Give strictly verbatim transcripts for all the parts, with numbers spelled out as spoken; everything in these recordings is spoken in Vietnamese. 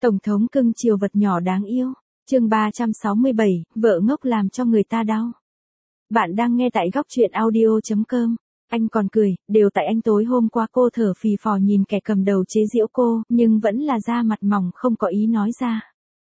Tổng thống cưng chiều vật nhỏ đáng yêu. Chương ba trăm sáu mươi bảy, vợ ngốc làm cho người ta đau. Bạn đang nghe tại góc truyện audio chấm com. Anh còn cười, đều tại anh tối hôm qua cô thở phì phò nhìn kẻ cầm đầu chế giễu cô, nhưng vẫn là da mặt mỏng không có ý nói ra.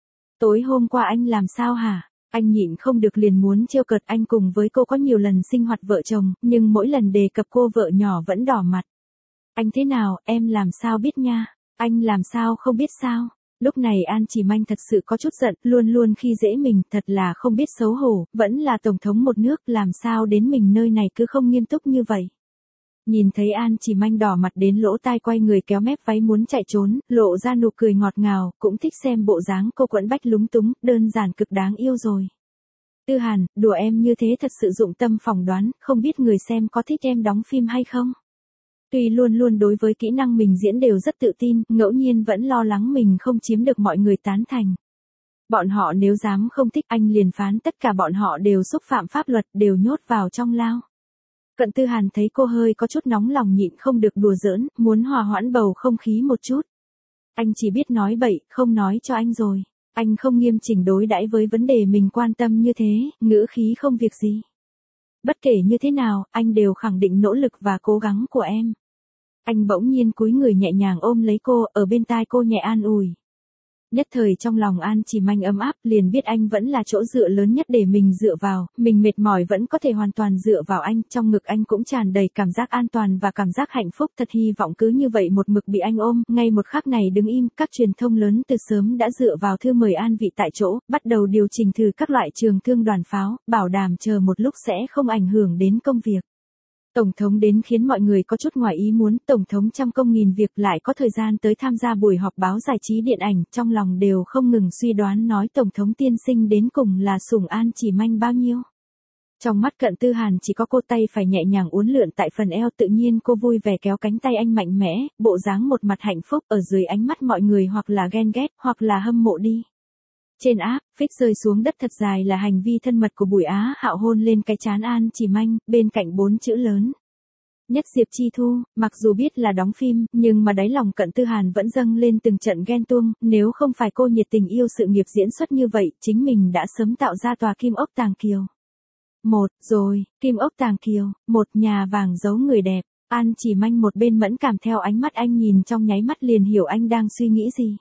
Tối hôm qua anh làm sao hả? Anh nhịn không được liền muốn trêu cợt. Anh cùng với cô có nhiều lần sinh hoạt vợ chồng, nhưng mỗi lần đề cập cô vợ nhỏ vẫn đỏ mặt. Anh thế nào, em làm sao biết nha? Anh làm sao không biết sao? Lúc này An Chỉ Manh thật sự có chút giận, luôn luôn khi dễ mình, thật là không biết xấu hổ, vẫn là tổng thống một nước, làm sao đến mình nơi này cứ không nghiêm túc như vậy. Nhìn thấy An Chỉ Manh đỏ mặt đến lỗ tai, quay người kéo mép váy muốn chạy trốn, lộ ra nụ cười ngọt ngào, cũng thích xem bộ dáng cô quẫn bách lúng túng, đơn giản cực đáng yêu rồi. Tư Hàn, đùa em như thế thật sự dụng tâm phỏng đoán, không biết người xem có thích em đóng phim hay không? Tuy luôn luôn đối với kỹ năng mình diễn đều rất tự tin, ngẫu nhiên vẫn lo lắng mình không chiếm được mọi người tán thành. Bọn họ nếu dám không thích anh liền phán tất cả bọn họ đều xúc phạm pháp luật, đều nhốt vào trong lao. Cận Tư Hàn thấy cô hơi có chút nóng lòng nhịn không được đùa giỡn, muốn hòa hoãn bầu không khí một chút. Anh chỉ biết nói bậy, không nói cho anh rồi. Anh không nghiêm chỉnh đối đãi với vấn đề mình quan tâm như thế, ngữ khí không việc gì. Bất kể như thế nào, anh đều khẳng định nỗ lực và cố gắng của em. Anh bỗng nhiên cúi người nhẹ nhàng ôm lấy cô, ở bên tai cô nhẹ an ủi. Nhất thời trong lòng An Chỉ Manh ấm áp, liền biết anh vẫn là chỗ dựa lớn nhất để mình dựa vào, mình mệt mỏi vẫn có thể hoàn toàn dựa vào anh, trong ngực anh cũng tràn đầy cảm giác an toàn và cảm giác hạnh phúc, thật hy vọng cứ như vậy một mực bị anh ôm, ngay một khắc này đứng im, các truyền thông lớn từ sớm đã dựa vào thư mời An vị tại chỗ, bắt đầu điều chỉnh thử các loại trường thương đoàn pháo, bảo đảm chờ một lúc sẽ không ảnh hưởng đến công việc. Tổng thống đến khiến mọi người có chút ngoài ý muốn, tổng thống trăm công nghìn việc lại có thời gian tới tham gia buổi họp báo giải trí điện ảnh, trong lòng đều không ngừng suy đoán nói tổng thống tiên sinh đến cùng là sủng An Chỉ Manh bao nhiêu. Trong mắt Cận Tư Hàn chỉ có cô, tay phải nhẹ nhàng uốn lượn tại phần eo, tự nhiên cô vui vẻ kéo cánh tay anh mạnh mẽ, bộ dáng một mặt hạnh phúc, ở dưới ánh mắt mọi người hoặc là ghen ghét, hoặc là hâm mộ đi. Trên áp, phích rơi xuống đất thật dài là hành vi thân mật của Bùi Á Hạo, hôn lên cái trán An Chỉ Manh, bên cạnh bốn chữ lớn. Nhất Diệp Chi Thu, mặc dù biết là đóng phim, nhưng mà đáy lòng Cận Tư Hàn vẫn dâng lên từng trận ghen tuông, nếu không phải cô nhiệt tình yêu sự nghiệp diễn xuất như vậy, chính mình đã sớm tạo ra tòa Kim Ốc Tàng Kiều. Một, rồi, Kim Ốc Tàng Kiều, một nhà vàng giấu người đẹp, An Chỉ Manh một bên mẫn cảm theo ánh mắt anh nhìn, trong nháy mắt liền hiểu anh đang suy nghĩ gì.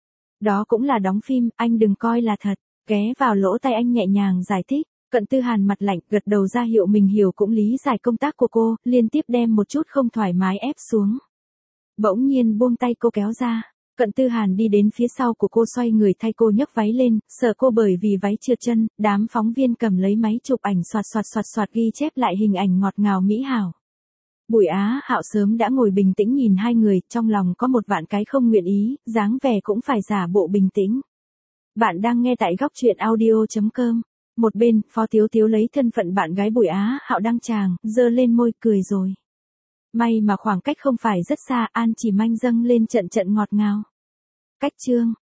Đó cũng là đóng phim, anh đừng coi là thật. Ghé vào lỗ tai anh nhẹ nhàng giải thích. Cận Tư Hàn mặt lạnh, gật đầu ra hiệu mình hiểu cũng lý giải công tác của cô, liên tiếp đem một chút không thoải mái ép xuống. Bỗng nhiên buông tay cô kéo ra. Cận Tư Hàn đi đến phía sau của cô, xoay người thay cô nhấc váy lên, sợ cô bởi vì váy trượt chân, đám phóng viên cầm lấy máy chụp ảnh xoạt xoạt xoạt xoạt ghi chép lại hình ảnh ngọt ngào mỹ hảo. Bùi Á Hạo sớm đã ngồi bình tĩnh nhìn hai người, trong lòng có một vạn cái không nguyện ý, dáng vẻ cũng phải giả bộ bình tĩnh. Bạn đang nghe tại góc truyện audio chấm com. Một bên, Phó Tiếu Tiếu lấy thân phận bạn gái Bùi Á Hạo đăng tràng, giơ lên môi cười rồi. May mà khoảng cách không phải rất xa, An Chỉ Manh dâng lên trận trận ngọt ngào. Cách chương,